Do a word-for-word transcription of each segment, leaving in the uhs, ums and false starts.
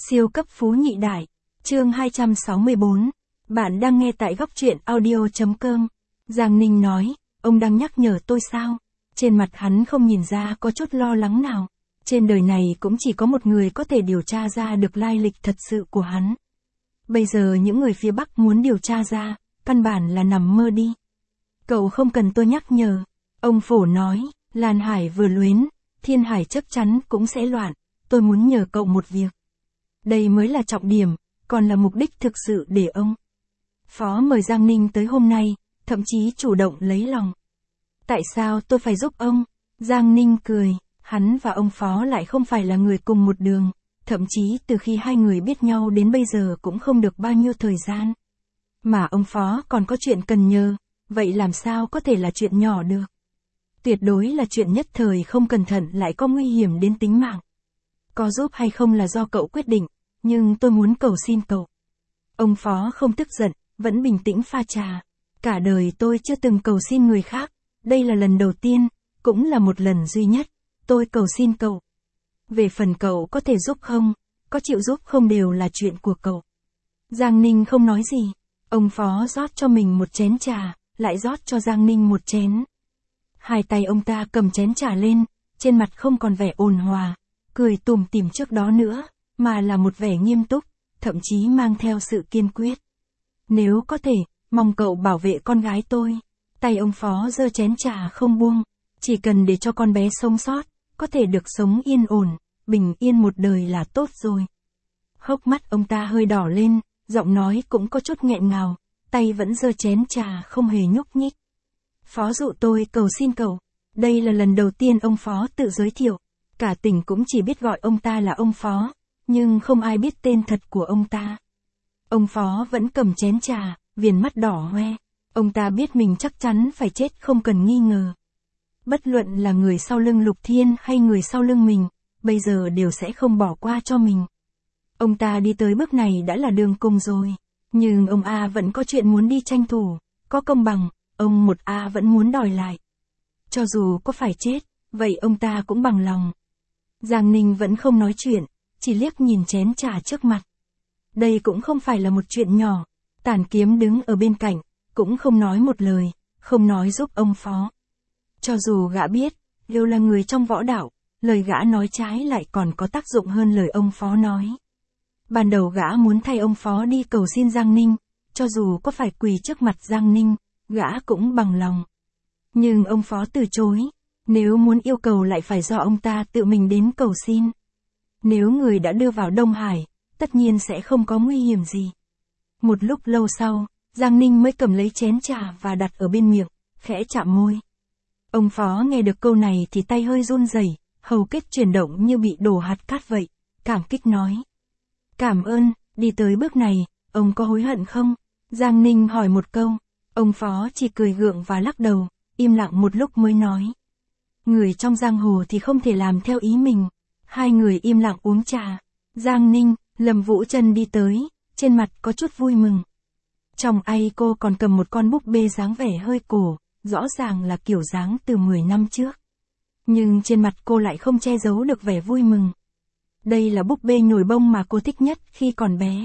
Siêu cấp phú nhị đại. Chương hai trăm sáu mươi bốn. Bạn đang nghe tại góc truyện audio chấm com. Giang Ninh nói, ông đang nhắc nhở tôi sao? Trên mặt hắn không nhìn ra có chút lo lắng nào. Trên đời này cũng chỉ có một người có thể điều tra ra được lai lịch thật sự của hắn. Bây giờ những người phía Bắc muốn điều tra ra, căn bản là nằm mơ đi. Cậu không cần tôi nhắc nhở. Ông Phổ nói, Lan Hải vừa luyến, Thiên Hải chắc chắn cũng sẽ loạn. Tôi muốn nhờ cậu một việc. Đây mới là trọng điểm, còn là mục đích thực sự để ông Phó mời Giang Ninh tới hôm nay, thậm chí chủ động lấy lòng. Tại sao tôi phải giúp ông? Giang Ninh cười, hắn và ông Phó lại không phải là người cùng một đường, thậm chí từ khi hai người biết nhau đến bây giờ cũng không được bao nhiêu thời gian. Mà ông Phó còn có chuyện cần nhờ, vậy làm sao có thể là chuyện nhỏ được? Tuyệt đối là chuyện nhất thời không cẩn thận lại có nguy hiểm đến tính mạng. Có giúp hay không là do cậu quyết định, nhưng tôi muốn cầu xin cậu. Ông Phó không tức giận, vẫn bình tĩnh pha trà. Cả đời tôi chưa từng cầu xin người khác, đây là lần đầu tiên, cũng là một lần duy nhất, tôi cầu xin cậu. Về phần cậu có thể giúp không, có chịu giúp không đều là chuyện của cậu. Giang Ninh không nói gì, ông Phó rót cho mình một chén trà, lại rót cho Giang Ninh một chén. Hai tay ông ta cầm chén trà lên, trên mặt không còn vẻ ôn hòa, cười tủm tỉm trước đó nữa, mà là một vẻ nghiêm túc, thậm chí mang theo sự kiên quyết. Nếu có thể, mong cậu bảo vệ con gái tôi. Tay ông Phó giơ chén trà không buông, chỉ cần để cho con bé sống sót, có thể được sống yên ổn, bình yên một đời là tốt rồi. Hốc mắt ông ta hơi đỏ lên, giọng nói cũng có chút nghẹn ngào, tay vẫn giơ chén trà không hề nhúc nhích. Phó dụ tôi cầu xin cậu. Đây là lần đầu tiên ông Phó tự giới thiệu. Cả tỉnh cũng chỉ biết gọi ông ta là ông Phó, nhưng không ai biết tên thật của ông ta. Ông Phó vẫn cầm chén trà, viền mắt đỏ hoe. Ông ta biết mình chắc chắn phải chết không cần nghi ngờ. Bất luận là người sau lưng Lục Thiên hay người sau lưng mình, bây giờ đều sẽ không bỏ qua cho mình. Ông ta đi tới bước này đã là đường cùng rồi. Nhưng ông A vẫn có chuyện muốn đi tranh thủ, có công bằng, ông một A vẫn muốn đòi lại. Cho dù có phải chết, vậy ông ta cũng bằng lòng. Giang Ninh vẫn không nói chuyện, chỉ liếc nhìn chén trà trước mặt. Đây cũng không phải là một chuyện nhỏ. Tản Kiếm đứng ở bên cạnh, cũng không nói một lời, không nói giúp ông Phó. Cho dù gã biết, đều là người trong võ đạo, lời gã nói trái lại còn có tác dụng hơn lời ông Phó nói. Ban đầu gã muốn thay ông Phó đi cầu xin Giang Ninh, cho dù có phải quỳ trước mặt Giang Ninh, gã cũng bằng lòng. Nhưng ông Phó từ chối, nếu muốn yêu cầu lại phải do ông ta tự mình đến cầu xin. Nếu người đã đưa vào Đông Hải, tất nhiên sẽ không có nguy hiểm gì. Một lúc lâu sau, Giang Ninh mới cầm lấy chén trà và đặt ở bên miệng, khẽ chạm môi. Ông Phó nghe được câu này thì tay hơi run rẩy, hầu kết chuyển động như bị đổ hạt cát vậy, cảm kích nói. Cảm ơn, đi tới bước này, ông có hối hận không? Giang Ninh hỏi một câu, ông Phó chỉ cười gượng và lắc đầu, im lặng một lúc mới nói. Người trong giang hồ thì không thể làm theo ý mình. Hai người im lặng uống trà. Giang Ninh, Lâm Vũ Trân đi tới, trên mặt có chút vui mừng. Trong tay cô còn cầm một con búp bê dáng vẻ hơi cổ, rõ ràng là kiểu dáng từ mười năm trước. Nhưng trên mặt cô lại không che giấu được vẻ vui mừng. Đây là búp bê nhồi bông mà cô thích nhất khi còn bé.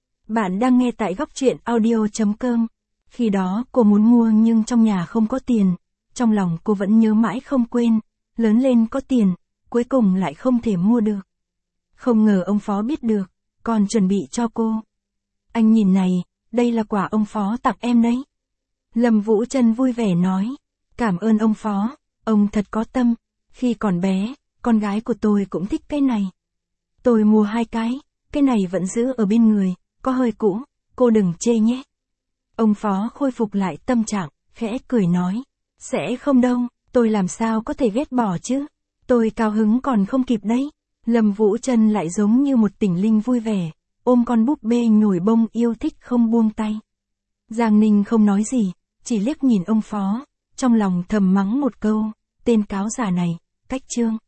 Bạn đang nghe tại góc truyện audio chấm com. Khi đó cô muốn mua nhưng trong nhà không có tiền. Trong lòng cô vẫn nhớ mãi không quên, lớn lên có tiền, cuối cùng lại không thể mua được. Không ngờ ông Phó biết được, còn chuẩn bị cho cô. Anh nhìn này, đây là quà ông Phó tặng em đấy. Lâm Vũ Trân vui vẻ nói, cảm ơn ông Phó, ông thật có tâm, khi còn bé, con gái của tôi cũng thích cái này. Tôi mua hai cái, cái này vẫn giữ ở bên người, có hơi cũ, cô đừng chê nhé. Ông Phó khôi phục lại tâm trạng, khẽ cười nói. Sẽ không đâu, tôi làm sao có thể ghét bỏ chứ. Tôi cao hứng còn không kịp đấy. Lâm Vũ Trân lại giống như một tỉnh linh vui vẻ, ôm con búp bê nhồi bông yêu thích không buông tay. Giang Ninh không nói gì, chỉ liếc nhìn ông Phó, trong lòng thầm mắng một câu, tên cáo già này, cách trương.